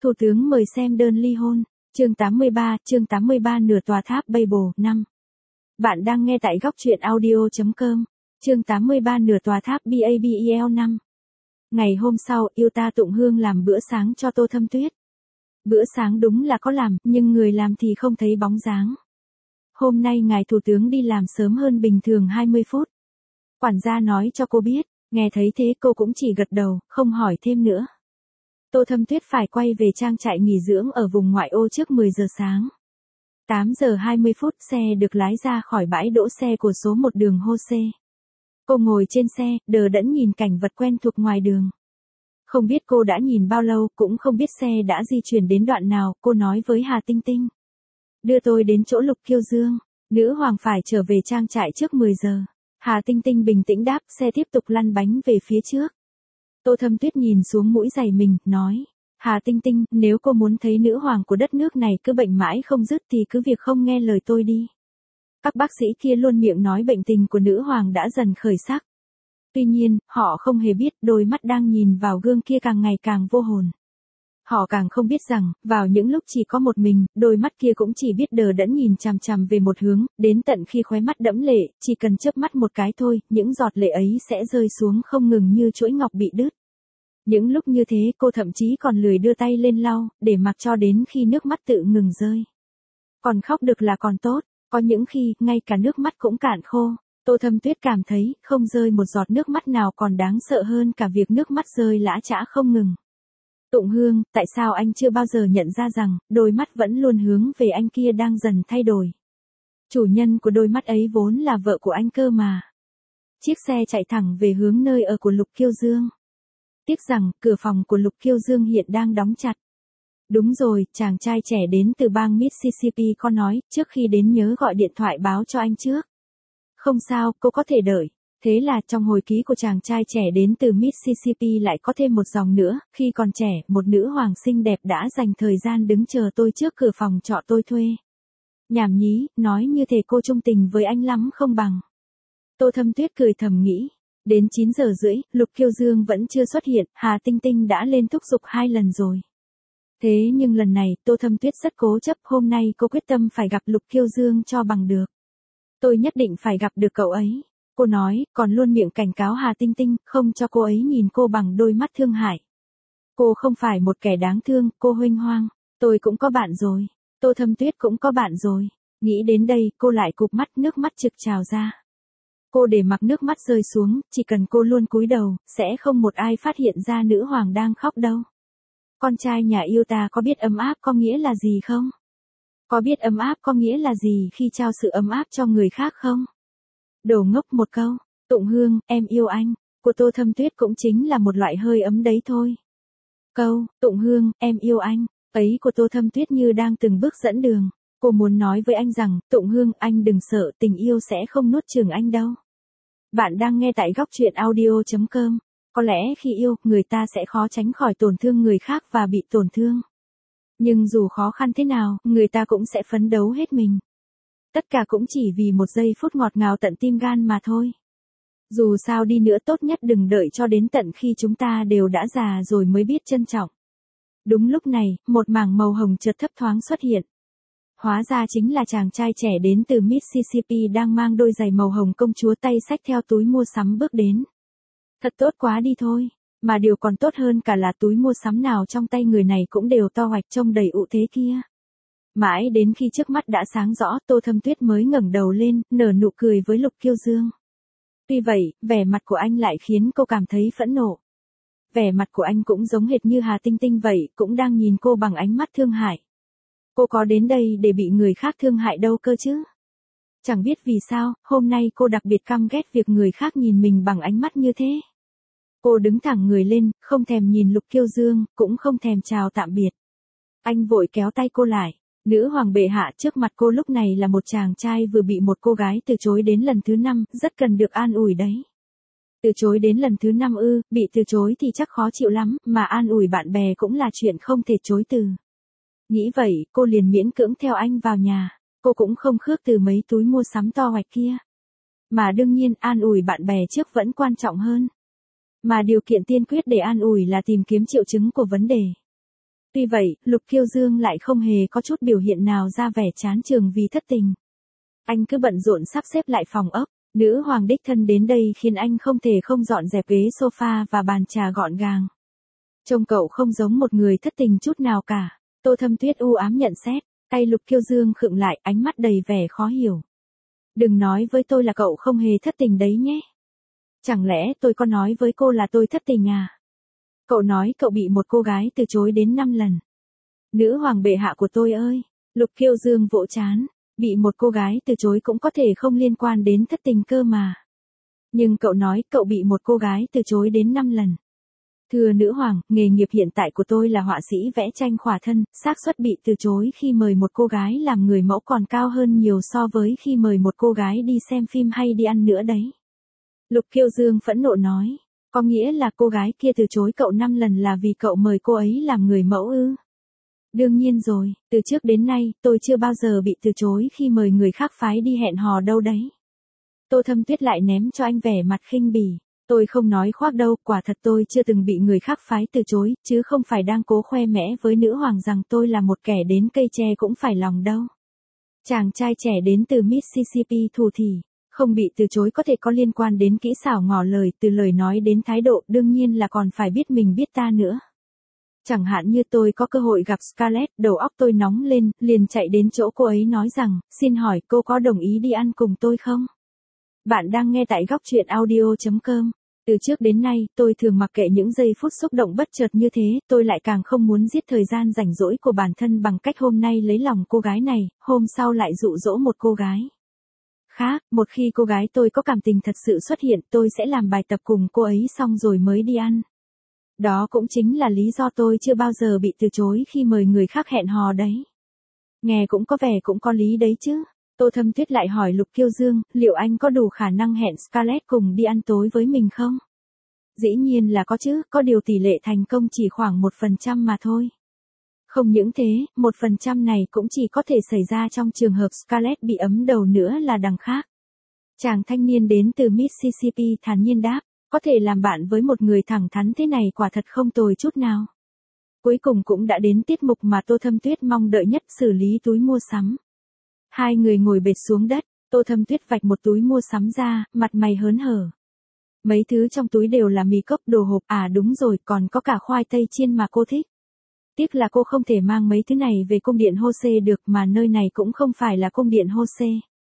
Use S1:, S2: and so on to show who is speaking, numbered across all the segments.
S1: Thủ tướng mời xem đơn ly hôn. Chương 83 nửa tòa tháp Babel 5. Bạn đang nghe tại góc truyện audio.com. Chương 83 nửa tòa tháp Babel 5. Ngày hôm sau, yêu ta Tụng Hương làm bữa sáng cho Tô Thâm Tuyết. Bữa sáng đúng là có làm, nhưng người làm thì không thấy bóng dáng. Hôm nay ngài thủ tướng đi làm sớm hơn bình thường 20 phút. Quản gia nói cho cô biết, nghe thấy thế cô cũng chỉ gật đầu, không hỏi thêm nữa. Tô Thâm Tuyết phải quay về trang trại nghỉ dưỡng ở vùng ngoại ô trước 10 giờ sáng. 8 giờ 20 phút xe được lái ra khỏi bãi đỗ xe của số 1 đường Jose. Cô ngồi trên xe, đờ đẫn nhìn cảnh vật quen thuộc ngoài đường. Không biết cô đã nhìn bao lâu, cũng không biết xe đã di chuyển đến đoạn nào, cô nói với Hà Tinh Tinh. Đưa tôi đến chỗ Lục Kiêu Dương, nữ hoàng phải trở về trang trại trước 10 giờ. Hà Tinh Tinh bình tĩnh đáp, xe tiếp tục lăn bánh về phía trước. Tô Thâm Tuyết nhìn xuống mũi giày mình, nói. Hà Tinh Tinh, nếu cô muốn thấy nữ hoàng của đất nước này cứ bệnh mãi không dứt thì cứ việc không nghe lời tôi đi. Các bác sĩ kia luôn miệng nói bệnh tình của nữ hoàng đã dần khởi sắc. Tuy nhiên, họ không hề biết đôi mắt đang nhìn vào gương kia càng ngày càng vô hồn. Họ càng không biết rằng, vào những lúc chỉ có một mình, đôi mắt kia cũng chỉ biết đờ đẫn nhìn chằm chằm về một hướng, đến tận khi khóe mắt đẫm lệ, chỉ cần chớp mắt một cái thôi, những giọt lệ ấy sẽ rơi xuống không ngừng như chuỗi ngọc bị đứt. Những lúc như thế cô thậm chí còn lười đưa tay lên lau, để mặc cho đến khi nước mắt tự ngừng rơi. Còn khóc được là còn tốt, có những khi, ngay cả nước mắt cũng cạn khô. Tô Thâm Tuyết cảm thấy, không rơi một giọt nước mắt nào còn đáng sợ hơn cả việc nước mắt rơi lã chã không ngừng. Tụng Hương, tại sao anh chưa bao giờ nhận ra rằng, đôi mắt vẫn luôn hướng về anh kia đang dần thay đổi. Chủ nhân của đôi mắt ấy vốn là vợ của anh cơ mà. Chiếc xe chạy thẳng về hướng nơi ở của Lục Kiêu Dương. Tiếc rằng, cửa phòng của Lục Kiêu Dương hiện đang đóng chặt. Đúng rồi, chàng trai trẻ đến từ bang Mississippi có nói, trước khi đến nhớ gọi điện thoại báo cho anh trước. Không sao, cô có thể đợi. Thế là trong hồi ký của chàng trai trẻ đến từ Mississippi lại có thêm một dòng nữa, khi còn trẻ, một nữ hoàng xinh đẹp đã dành thời gian đứng chờ tôi trước cửa phòng trọ tôi thuê. Nhảm nhí, nói như thể cô trung tình với anh lắm không bằng. Tô Thâm Tuyết cười thầm nghĩ. Đến 9 giờ rưỡi, Lục Kiêu Dương vẫn chưa xuất hiện, Hà Tinh Tinh đã lên thúc giục 2 lần rồi. Thế nhưng lần này, Tô Thâm Tuyết rất cố chấp, hôm nay cô quyết tâm phải gặp Lục Kiêu Dương cho bằng được. Tôi nhất định phải gặp được cậu ấy. Cô nói, còn luôn miệng cảnh cáo Hà Tinh Tinh, không cho cô ấy nhìn cô bằng đôi mắt thương hại. Cô không phải một kẻ đáng thương, cô huênh hoang. Tôi cũng có bạn rồi. Tô Thâm Tuyết cũng có bạn rồi. Nghĩ đến đây, cô lại cụp mắt, nước mắt trực trào ra. Cô để mặc nước mắt rơi xuống, chỉ cần cô luôn cúi đầu, sẽ không một ai phát hiện ra nữ hoàng đang khóc đâu. Con trai nhà yêu ta có biết ấm áp có nghĩa là gì không? Có biết ấm áp có nghĩa là gì khi trao sự ấm áp cho người khác không? Đồ ngốc một câu, Tụng Hương, em yêu anh, của Tô Thâm Tuyết cũng chính là một loại hơi ấm đấy thôi. Câu, Tụng Hương, em yêu anh, ấy của Tô Thâm Tuyết như đang từng bước dẫn đường. Cô muốn nói với anh rằng, Tụng Hương, anh đừng sợ, tình yêu sẽ không nuốt chửng anh đâu. Bạn đang nghe tại góc truyện audio.com. Có lẽ khi yêu, người ta sẽ khó tránh khỏi tổn thương người khác và bị tổn thương. Nhưng dù khó khăn thế nào, người ta cũng sẽ phấn đấu hết mình. Tất cả cũng chỉ vì một giây phút ngọt ngào tận tim gan mà thôi. Dù sao đi nữa tốt nhất đừng đợi cho đến tận khi chúng ta đều đã già rồi mới biết trân trọng. Đúng lúc này, một mảng màu hồng chợt thấp thoáng xuất hiện. Hóa ra chính là chàng trai trẻ đến từ Mississippi đang mang đôi giày màu hồng công chúa tay xách theo túi mua sắm bước đến. Thật tốt quá đi thôi, mà điều còn tốt hơn cả là túi mua sắm nào trong tay người này cũng đều to hoạch trông đầy ụ thế kia. Mãi đến khi trước mắt đã sáng rõ, Tô Thâm Tuyết mới ngẩng đầu lên, nở nụ cười với Lục Kiêu Dương. Tuy vậy, vẻ mặt của anh lại khiến cô cảm thấy phẫn nộ. Vẻ mặt của anh cũng giống hệt như Hà Tinh Tinh vậy, cũng đang nhìn cô bằng ánh mắt thương hại. Cô có đến đây để bị người khác thương hại đâu cơ chứ? Chẳng biết vì sao, hôm nay cô đặc biệt căm ghét việc người khác nhìn mình bằng ánh mắt như thế. Cô đứng thẳng người lên, không thèm nhìn Lục Kiêu Dương, cũng không thèm chào tạm biệt. Anh vội kéo tay cô lại. Nữ hoàng bệ hạ trước mặt cô lúc này là một chàng trai vừa bị một cô gái từ chối đến lần thứ 5, rất cần được an ủi đấy. Từ chối đến lần thứ 5 ư, bị từ chối thì chắc khó chịu lắm, mà an ủi bạn bè cũng là chuyện không thể chối từ. Nghĩ vậy, cô liền miễn cưỡng theo anh vào nhà. Cô cũng không khước từ mấy túi mua sắm to hoạch kia. Mà đương nhiên, an ủi bạn bè trước vẫn quan trọng hơn. Mà điều kiện tiên quyết để an ủi là tìm kiếm triệu chứng của vấn đề. Tuy vậy, Lục Kiêu Dương lại không hề có chút biểu hiện nào ra vẻ chán chường vì thất tình. Anh cứ bận rộn sắp xếp lại phòng ốc, nữ hoàng đích thân đến đây khiến anh không thể không dọn dẹp ghế sofa và bàn trà gọn gàng. Trông cậu không giống một người thất tình chút nào cả. Tô Thâm Tuyết u ám nhận xét, tay Lục Kiêu Dương khựng lại, ánh mắt đầy vẻ khó hiểu. Đừng nói với tôi là cậu không hề thất tình đấy nhé. Chẳng lẽ tôi có nói với cô là tôi thất tình à? Cậu nói cậu bị một cô gái từ chối đến 5 lần. Nữ hoàng bệ hạ của tôi ơi! Lục Kiêu Dương vỗ trán, bị một cô gái từ chối cũng có thể không liên quan đến thất tình cơ mà. Nhưng cậu nói cậu bị một cô gái từ chối đến 5 lần. Thưa nữ hoàng, nghề nghiệp hiện tại của tôi là họa sĩ vẽ tranh khỏa thân, xác suất bị từ chối khi mời một cô gái làm người mẫu còn cao hơn nhiều so với khi mời một cô gái đi xem phim hay đi ăn nữa đấy. Lục Kiêu Dương phẫn nộ nói, có nghĩa là cô gái kia từ chối cậu 5 lần là vì cậu mời cô ấy làm người mẫu ư? Đương nhiên rồi, từ trước đến nay, tôi chưa bao giờ bị từ chối khi mời người khác phái đi hẹn hò đâu đấy. Tô Thâm Tuyết lại ném cho anh vẻ mặt khinh bỉ. Tôi không nói khoác đâu, quả thật tôi chưa từng bị người khác phái từ chối, chứ không phải đang cố khoe mẽ với nữ hoàng rằng tôi là một kẻ đến cây tre cũng phải lòng đâu. Chàng trai trẻ đến từ Mississippi thủ thỉ, không bị từ chối có thể có liên quan đến kỹ xảo ngỏ lời, từ lời nói đến thái độ, đương nhiên là còn phải biết mình biết ta nữa. Chẳng hạn như tôi có cơ hội gặp Scarlett, đầu óc tôi nóng lên, liền chạy đến chỗ cô ấy nói rằng, xin hỏi cô có đồng ý đi ăn cùng tôi không? Bạn đang nghe tại góc truyện audio.com. Từ trước đến nay, tôi thường mặc kệ những giây phút xúc động bất chợt như thế, tôi lại càng không muốn giết thời gian rảnh rỗi của bản thân bằng cách hôm nay lấy lòng cô gái này, hôm sau lại dụ dỗ một cô gái khác. Một khi cô gái tôi có cảm tình thật sự xuất hiện, tôi sẽ làm bài tập cùng cô ấy xong rồi mới đi ăn. Đó cũng chính là lý do tôi chưa bao giờ bị từ chối khi mời người khác hẹn hò đấy. Nghe cũng có vẻ cũng có lý đấy chứ. Tô Thâm Tuyết lại hỏi Lục Kiêu Dương, liệu anh có đủ khả năng hẹn Scarlett cùng đi ăn tối với mình không? Dĩ nhiên là có chứ, có điều tỷ lệ thành công chỉ khoảng 1% mà thôi. Không những thế, 1% này cũng chỉ có thể xảy ra trong trường hợp Scarlett bị ấm đầu nữa là đằng khác. Chàng thanh niên đến từ Mississippi thản nhiên đáp, có thể làm bạn với một người thẳng thắn thế này quả thật không tồi chút nào. Cuối cùng cũng đã đến tiết mục mà Tô Thâm Tuyết mong đợi nhất, xử lý túi mua sắm. Hai người ngồi bệt xuống đất, Tô Thâm Tuyết vạch một túi mua sắm ra, mặt mày hớn hở. Mấy thứ trong túi đều là mì cốc, đồ hộp, à đúng rồi, còn có cả khoai tây chiên mà cô thích. Tiếc là cô không thể mang mấy thứ này về cung điện Hosea được, mà nơi này cũng không phải là cung điện Hosea.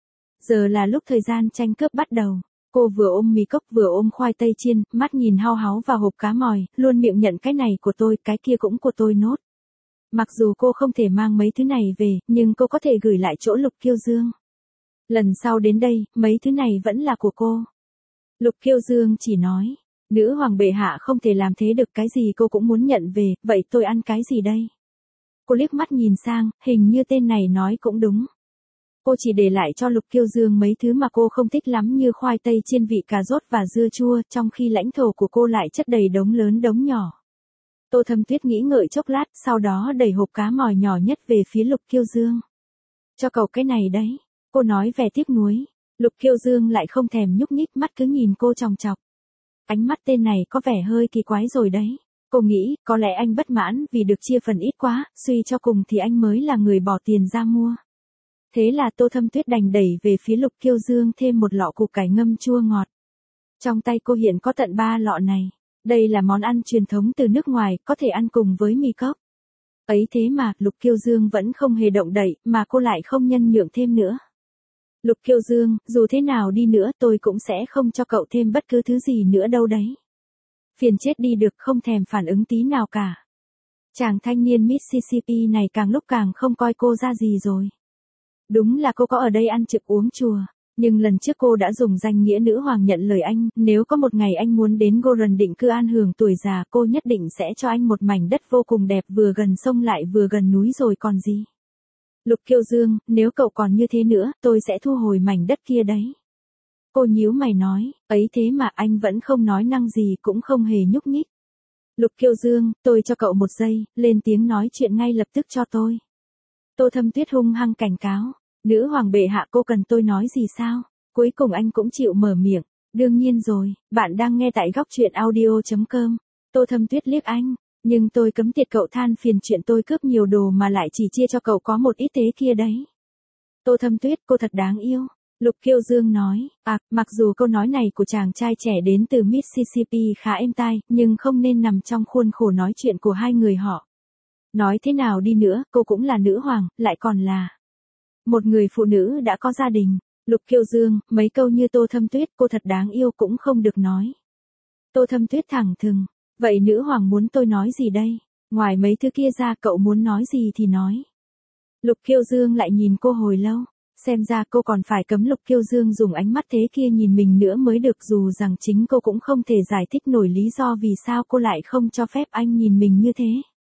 S1: Giờ là lúc thời gian tranh cướp bắt đầu. Cô vừa ôm mì cốc vừa ôm khoai tây chiên, mắt nhìn hao háo vào hộp cá mòi, luôn miệng nhận cái này của tôi, cái kia cũng của tôi nốt. Mặc dù cô không thể mang mấy thứ này về, nhưng cô có thể gửi lại chỗ Lục Kiêu Dương. Lần sau đến đây, mấy thứ này vẫn là của cô. Lục Kiêu Dương chỉ nói, nữ hoàng bệ hạ không thể làm thế được, cái gì cô cũng muốn nhận về, vậy tôi ăn cái gì đây? Cô liếc mắt nhìn sang, hình như tên này nói cũng đúng. Cô chỉ để lại cho Lục Kiêu Dương mấy thứ mà cô không thích lắm như khoai tây chiên vị cà rốt và dưa chua, trong khi lãnh thổ của cô lại chất đầy đống lớn đống nhỏ. Tô Thâm Tuyết nghĩ ngợi chốc lát, sau đó đẩy hộp cá mòi nhỏ nhất về phía Lục Kiêu Dương. Cho cậu cái này đấy, cô nói vẻ tiếc nuối. Lục Kiêu Dương lại không thèm nhúc nhích, mắt cứ nhìn cô chòng chọc. Ánh mắt tên này có vẻ hơi kỳ quái rồi đấy. Cô nghĩ, có lẽ anh bất mãn vì được chia phần ít quá, suy cho cùng thì anh mới là người bỏ tiền ra mua. Thế là Tô Thâm Tuyết đành đẩy về phía Lục Kiêu Dương thêm một lọ củ cải ngâm chua ngọt. Trong tay cô hiện có tận 3 lọ này. Đây là món ăn truyền thống từ nước ngoài, có thể ăn cùng với mì cốc. Ấy thế mà, Lục Kiêu Dương vẫn không hề động đậy, mà cô lại không nhân nhượng thêm nữa. Lục Kiêu Dương, dù thế nào đi nữa tôi cũng sẽ không cho cậu thêm bất cứ thứ gì nữa đâu đấy. Phiền chết đi được, không thèm phản ứng tí nào cả. Chàng thanh niên Mississippi này càng lúc càng không coi cô ra gì rồi. Đúng là cô có ở đây ăn trực uống chùa. Nhưng lần trước cô đã dùng danh nghĩa nữ hoàng nhận lời anh, nếu có một ngày anh muốn đến Goron định cư an hưởng tuổi già, cô nhất định sẽ cho anh một mảnh đất vô cùng đẹp, vừa gần sông lại vừa gần núi rồi còn gì. Lục Kiêu Dương, nếu cậu còn như thế nữa, tôi sẽ thu hồi mảnh đất kia đấy. Cô nhíu mày nói, ấy thế mà anh vẫn không nói năng gì, cũng không hề nhúc nhích. Lục Kiêu Dương, tôi cho cậu một giây, lên tiếng nói chuyện ngay lập tức cho tôi. Tô Thâm Tuyết hung hăng cảnh cáo. Nữ hoàng bệ hạ, cô cần tôi nói gì sao? Cuối cùng anh cũng chịu mở miệng. Đương nhiên rồi, bạn đang nghe tại góc truyện audio.com. Tô Thâm Tuyết liếc anh, Nhưng tôi cấm tiệt cậu than phiền chuyện tôi cướp nhiều đồ mà lại chỉ chia cho cậu có một ít thế kia đấy. Tô Thâm Tuyết, cô thật đáng yêu. Lục Kiêu Dương nói, mặc dù câu nói này của chàng trai trẻ đến từ Mississippi khá êm tai, nhưng không nên nằm trong khuôn khổ nói chuyện của hai người họ. Nói thế nào đi nữa, cô cũng là nữ hoàng, lại còn là một người phụ nữ đã có gia đình. Lục Kiêu Dương, mấy câu như Tô Thâm Tuyết, cô thật đáng yêu cũng không được nói. Tô Thâm Tuyết thẳng thừng, vậy nữ hoàng muốn tôi nói gì đây? Ngoài mấy thứ kia ra cậu muốn nói gì thì nói. Lục Kiêu Dương lại nhìn cô hồi lâu. Xem ra cô còn phải cấm Lục Kiêu Dương dùng ánh mắt thế kia nhìn mình nữa mới được, dù rằng chính cô cũng không thể giải thích nổi lý do vì sao cô lại không cho phép anh nhìn mình như thế.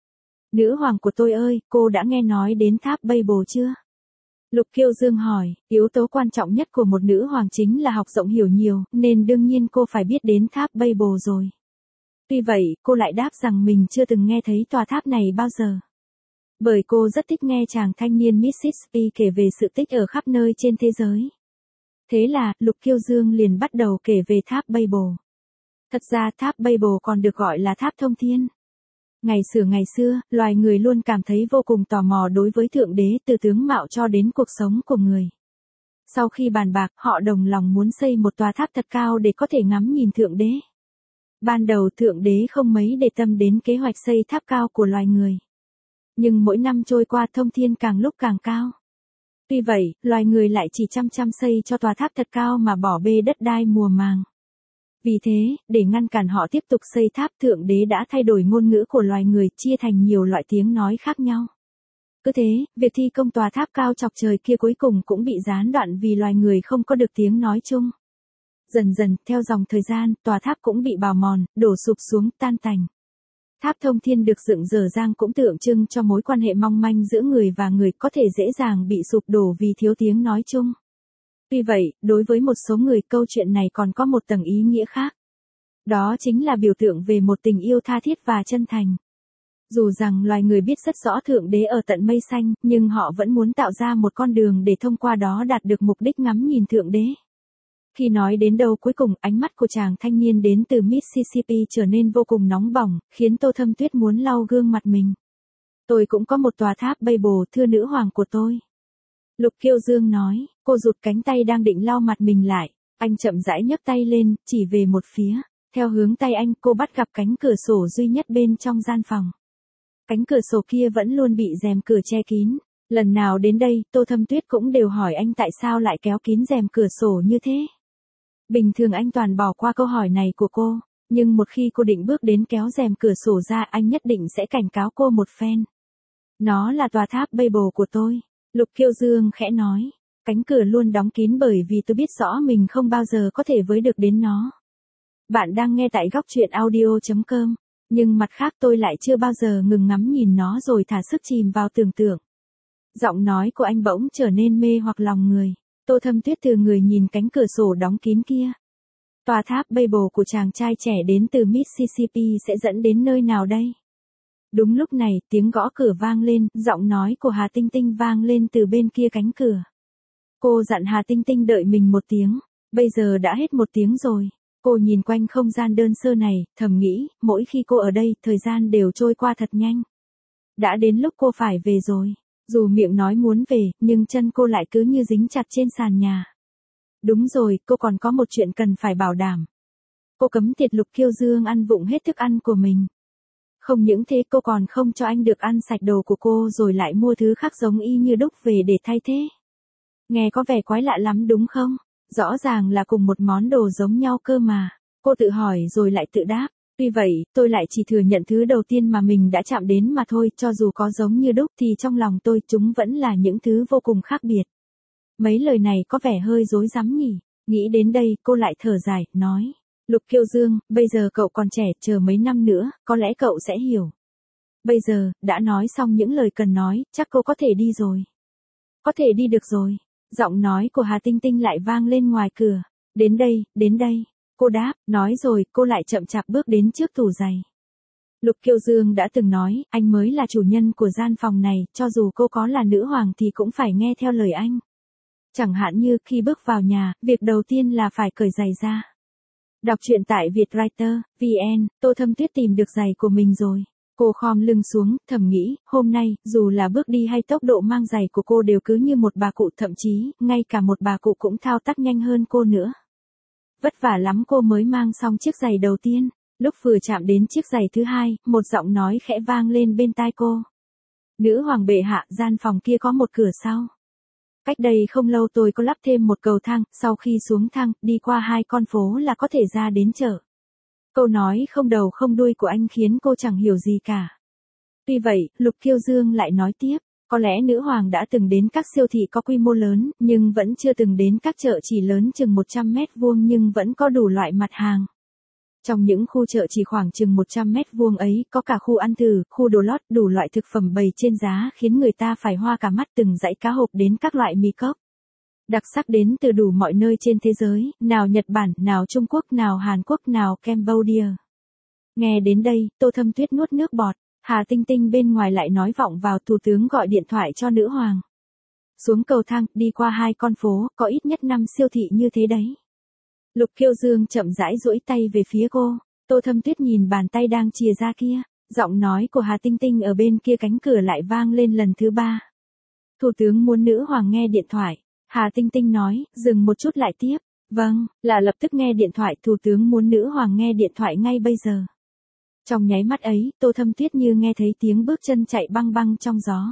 S1: Nữ hoàng của tôi ơi, cô đã nghe nói đến tháp Babel chưa? Lục Kiêu Dương hỏi, yếu tố quan trọng nhất của một nữ hoàng chính là học rộng hiểu nhiều, nên đương nhiên cô phải biết đến tháp Babel rồi. Tuy vậy, cô lại đáp rằng mình chưa từng nghe thấy tòa tháp này bao giờ. Bởi cô rất thích nghe chàng thanh niên Mississippi kể về sự tích ở khắp nơi trên thế giới. Thế là, Lục Kiêu Dương liền bắt đầu kể về tháp Babel. Thật ra tháp Babel còn được gọi là tháp thông thiên. Ngày xưa, loài người luôn cảm thấy vô cùng tò mò đối với Thượng Đế, từ tướng mạo cho đến cuộc sống của người. Sau khi bàn bạc, họ đồng lòng muốn xây một tòa tháp thật cao để có thể ngắm nhìn Thượng Đế. Ban đầu Thượng Đế không mấy để tâm đến kế hoạch xây tháp cao của loài người. Nhưng mỗi năm trôi qua thông thiên càng lúc càng cao. Tuy vậy, loài người lại chỉ chăm xây cho tòa tháp thật cao mà bỏ bê đất đai mùa màng. Vì thế, để ngăn cản họ tiếp tục xây tháp, Thượng Đế đã thay đổi ngôn ngữ của loài người, chia thành nhiều loại tiếng nói khác nhau. Cứ thế, việc thi công tòa tháp cao chọc trời kia cuối cùng cũng bị gián đoạn vì loài người không có được tiếng nói chung. Dần dần, theo dòng thời gian, tòa tháp cũng bị bào mòn, đổ sụp xuống, tan tành. Tháp thông thiên được dựng dở dang cũng tượng trưng cho mối quan hệ mong manh giữa người và người, có thể dễ dàng bị sụp đổ vì thiếu tiếng nói chung. Tuy vậy, đối với một số người, câu chuyện này còn có một tầng ý nghĩa khác. Đó chính là biểu tượng về một tình yêu tha thiết và chân thành. Dù rằng loài người biết rất rõ Thượng Đế ở tận mây xanh, nhưng họ vẫn muốn tạo ra một con đường để thông qua đó đạt được mục đích ngắm nhìn Thượng Đế. Khi nói đến đâu cuối cùng, ánh mắt của chàng thanh niên đến từ Mississippi trở nên vô cùng nóng bỏng, khiến Tô Thâm Tuyết muốn lau gương mặt mình. Tôi cũng có một tòa tháp Babel, thưa nữ hoàng của tôi. Lục Kiêu Dương nói, cô rụt cánh tay đang định lau mặt mình lại. Anh chậm rãi nhấc tay lên, chỉ về một phía. Theo hướng tay anh, cô bắt gặp cánh cửa sổ duy nhất bên trong gian phòng. Cánh cửa sổ kia vẫn luôn bị rèm cửa che kín. Lần nào đến đây, Tô Thâm Tuyết cũng đều hỏi anh tại sao lại kéo kín rèm cửa sổ như thế. Bình thường anh toàn bỏ qua câu hỏi này của cô, nhưng một khi cô định bước đến kéo rèm cửa sổ ra, anh nhất định sẽ cảnh cáo cô một phen. Nó là tòa tháp Babel của tôi. Lục Kiêu Dương khẽ nói, cánh cửa luôn đóng kín bởi vì tôi biết rõ mình không bao giờ có thể với được đến nó. Bạn đang nghe tại góc truyện audio.com, nhưng mặt khác tôi lại chưa bao giờ ngừng ngắm nhìn nó rồi thả sức chìm vào tưởng tượng. Giọng nói của anh bỗng trở nên mê hoặc lòng người. Tô Thâm Tuyết từ người nhìn cánh cửa sổ đóng kín kia. Tòa tháp Babel của chàng trai trẻ đến từ Mississippi sẽ dẫn đến nơi nào đây? Đúng lúc này, tiếng gõ cửa vang lên, giọng nói của Hà Tinh Tinh vang lên từ bên kia cánh cửa. Cô dặn Hà Tinh Tinh đợi mình một tiếng, bây giờ đã hết một tiếng rồi. Cô nhìn quanh không gian đơn sơ này, thầm nghĩ, mỗi khi cô ở đây, thời gian đều trôi qua thật nhanh. Đã đến lúc cô phải về rồi. Dù miệng nói muốn về, nhưng chân cô lại cứ như dính chặt trên sàn nhà. Đúng rồi, cô còn có một chuyện cần phải bảo đảm. Cô cấm tiệt Lục Kiêu Dương ăn vụng hết thức ăn của mình. Không những thế, cô còn không cho anh được ăn sạch đồ của cô rồi lại mua thứ khác giống y như đúc về để thay thế. Nghe có vẻ quái lạ lắm đúng không? Rõ ràng là cùng một món đồ giống nhau cơ mà. Cô tự hỏi rồi lại tự đáp. Tuy vậy, tôi lại chỉ thừa nhận thứ đầu tiên mà mình đã chạm đến mà thôi, cho dù có giống như đúc thì trong lòng tôi chúng vẫn là những thứ vô cùng khác biệt. Mấy lời này có vẻ hơi rối rắm nhỉ. Nghĩ đến đây, cô lại thở dài, nói. Lục Kiêu Dương, bây giờ cậu còn trẻ, chờ mấy năm nữa, có lẽ cậu sẽ hiểu. Bây giờ, đã nói xong những lời cần nói, chắc cô có thể đi rồi. Có thể đi được rồi. Giọng nói của Hà Tinh Tinh lại vang lên ngoài cửa. Đến đây, đến đây. Cô đáp, nói rồi, cô lại chậm chạp bước đến trước tủ giày. Lục Kiêu Dương đã từng nói, anh mới là chủ nhân của gian phòng này, cho dù cô có là nữ hoàng thì cũng phải nghe theo lời anh. Chẳng hạn như khi bước vào nhà, việc đầu tiên là phải cởi giày ra. Đọc truyện tại Vietwriter.vn, Tô Thâm Tuyết tìm được giày của mình rồi. Cô khom lưng xuống, thầm nghĩ, hôm nay, dù là bước đi hay tốc độ mang giày của cô đều cứ như một bà cụ, thậm chí, ngay cả một bà cụ cũng thao tác nhanh hơn cô nữa. Vất vả lắm cô mới mang xong chiếc giày đầu tiên. Lúc vừa chạm đến chiếc giày thứ hai, một giọng nói khẽ vang lên bên tai cô. Nữ hoàng bệ hạ, gian phòng kia có một cửa sau. Cách đây không lâu tôi có lắp thêm một cầu thang, sau khi xuống thang, đi qua 2 con phố là có thể ra đến chợ. Câu nói không đầu không đuôi của anh khiến cô chẳng hiểu gì cả. Tuy vậy, Lục Kiêu Dương lại nói tiếp, có lẽ nữ hoàng đã từng đến các siêu thị có quy mô lớn, nhưng vẫn chưa từng đến các chợ chỉ lớn chừng 100 mét vuông nhưng vẫn có đủ loại mặt hàng. Trong những khu chợ chỉ khoảng chừng 100 mét vuông ấy, có cả khu ăn thử, khu đồ lót, đủ loại thực phẩm bày trên giá khiến người ta phải hoa cả mắt, từng dãy cá hộp đến các loại mì cốc. Đặc sắc đến từ đủ mọi nơi trên thế giới, nào Nhật Bản, nào Trung Quốc, nào Hàn Quốc, nào Cambodia. Nghe đến đây, Tô Thâm Tuyết nuốt nước bọt, Hà Tinh Tinh bên ngoài lại nói vọng vào, thủ tướng gọi điện thoại cho nữ hoàng. Xuống cầu thang, đi qua 2 con phố, có ít nhất 5 siêu thị như thế đấy. Lục Kiêu Dương chậm rãi duỗi tay về phía cô, Tô Thâm Tuyết nhìn bàn tay đang chìa ra kia, giọng nói của Hà Tinh Tinh ở bên kia cánh cửa lại vang lên lần thứ 3. Thủ tướng muốn nữ hoàng nghe điện thoại. Hà Tinh Tinh nói, dừng một chút lại tiếp. Vâng, là lập tức nghe điện thoại, thủ tướng muốn nữ hoàng nghe điện thoại ngay bây giờ. Trong nháy mắt ấy, Tô Thâm Tuyết như nghe thấy tiếng bước chân chạy băng băng trong gió.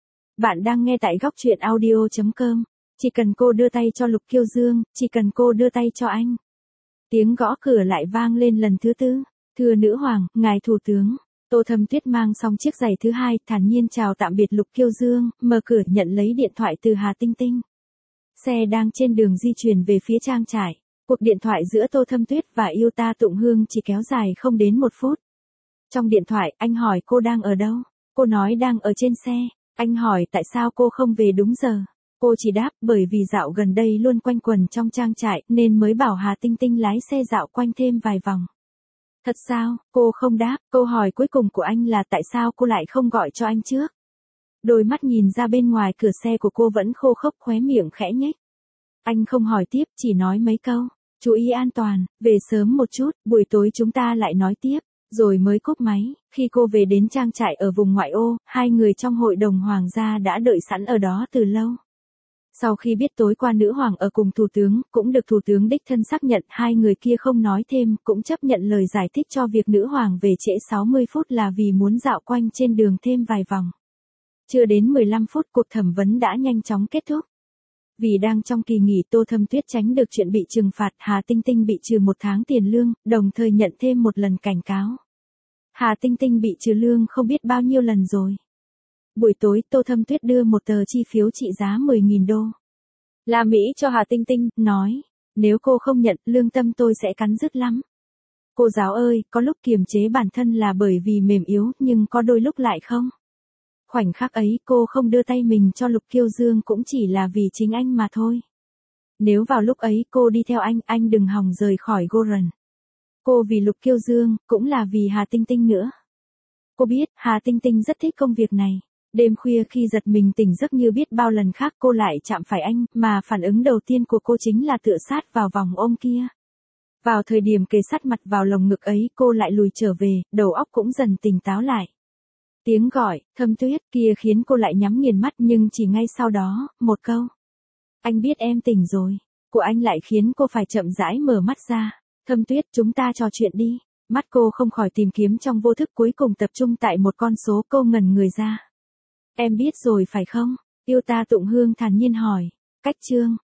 S1: Bạn đang nghe tại góc truyện audio.com. Chỉ cần cô đưa tay cho Lục Kiêu Dương, chỉ cần cô đưa tay cho anh. Tiếng gõ cửa lại vang lên lần thứ 4. Thưa nữ hoàng, ngài thủ tướng. Tô Thâm Tuyết mang xong chiếc giày thứ 2, thản nhiên chào tạm biệt Lục Kiêu Dương, mở cửa nhận lấy điện thoại từ Hà Tinh Tinh. Xe đang trên đường di chuyển về phía trang trại. Cuộc điện thoại giữa Tô Thâm Tuyết và yêu ta Tụng Hương chỉ kéo dài không đến 1 phút. Trong điện thoại, anh hỏi cô đang ở đâu. Cô nói đang ở trên xe. Anh hỏi tại sao cô không về đúng giờ. Cô chỉ đáp bởi vì dạo gần đây luôn quanh quẩn trong trang trại nên mới bảo Hà Tinh Tinh lái xe dạo quanh thêm vài vòng. Thật sao? Cô không đáp. Câu hỏi cuối cùng của anh là tại sao cô lại không gọi cho anh trước. Đôi mắt nhìn ra bên ngoài cửa xe của cô vẫn khô khốc, khóe miệng khẽ nhếch. Anh không hỏi tiếp, chỉ nói mấy câu. Chú ý an toàn, về sớm một chút, buổi tối chúng ta lại nói tiếp. Rồi mới cúp máy. Khi cô về đến trang trại ở vùng ngoại ô, 2 người trong hội đồng hoàng gia đã đợi sẵn ở đó từ lâu. Sau khi biết tối qua nữ hoàng ở cùng thủ tướng, cũng được thủ tướng đích thân xác nhận, 2 người kia không nói thêm, cũng chấp nhận lời giải thích cho việc nữ hoàng về trễ 60 phút là vì muốn dạo quanh trên đường thêm vài vòng. Chưa đến 15 phút cuộc thẩm vấn đã nhanh chóng kết thúc. Vì đang trong kỳ nghỉ, Tô Thâm Tuyết tránh được chuyện bị trừng phạt, Hà Tinh Tinh bị trừ 1 tháng tiền lương, đồng thời nhận thêm một lần cảnh cáo. Hà Tinh Tinh bị trừ lương không biết bao nhiêu lần rồi. Buổi tối, Tô Thâm Tuyết đưa một tờ chi phiếu trị giá 10.000 đô la Mỹ cho Hà Tinh Tinh, nói, nếu cô không nhận, lương tâm tôi sẽ cắn rứt lắm. Cô giáo ơi, có lúc kiềm chế bản thân là bởi vì mềm yếu, nhưng có đôi lúc lại không. Khoảnh khắc ấy cô không đưa tay mình cho Lục Kiêu Dương cũng chỉ là vì chính anh mà thôi. Nếu vào lúc ấy cô đi theo anh đừng hòng rời khỏi Goran. Cô vì Lục Kiêu Dương, cũng là vì Hà Tinh Tinh nữa. Cô biết, Hà Tinh Tinh rất thích công việc này. Đêm khuya khi giật mình tỉnh giấc như biết bao lần khác cô lại chạm phải anh, mà phản ứng đầu tiên của cô chính là tựa sát vào vòng ôm kia. Vào thời điểm kề sát mặt vào lồng ngực ấy cô lại lùi trở về, đầu óc cũng dần tỉnh táo lại. Tiếng gọi, Thâm Tuyết kia khiến cô lại nhắm nghiền mắt, nhưng chỉ ngay sau đó, một câu. Anh biết em tỉnh rồi. Của anh lại khiến cô phải chậm rãi mở mắt ra. Thâm Tuyết, chúng ta trò chuyện đi. Mắt cô không khỏi tìm kiếm trong vô thức, cuối cùng tập trung tại một con số, cô ngẩn người ra. Em biết rồi phải không? Yêu ta Tụng Hương thản nhiên hỏi. Cách chương.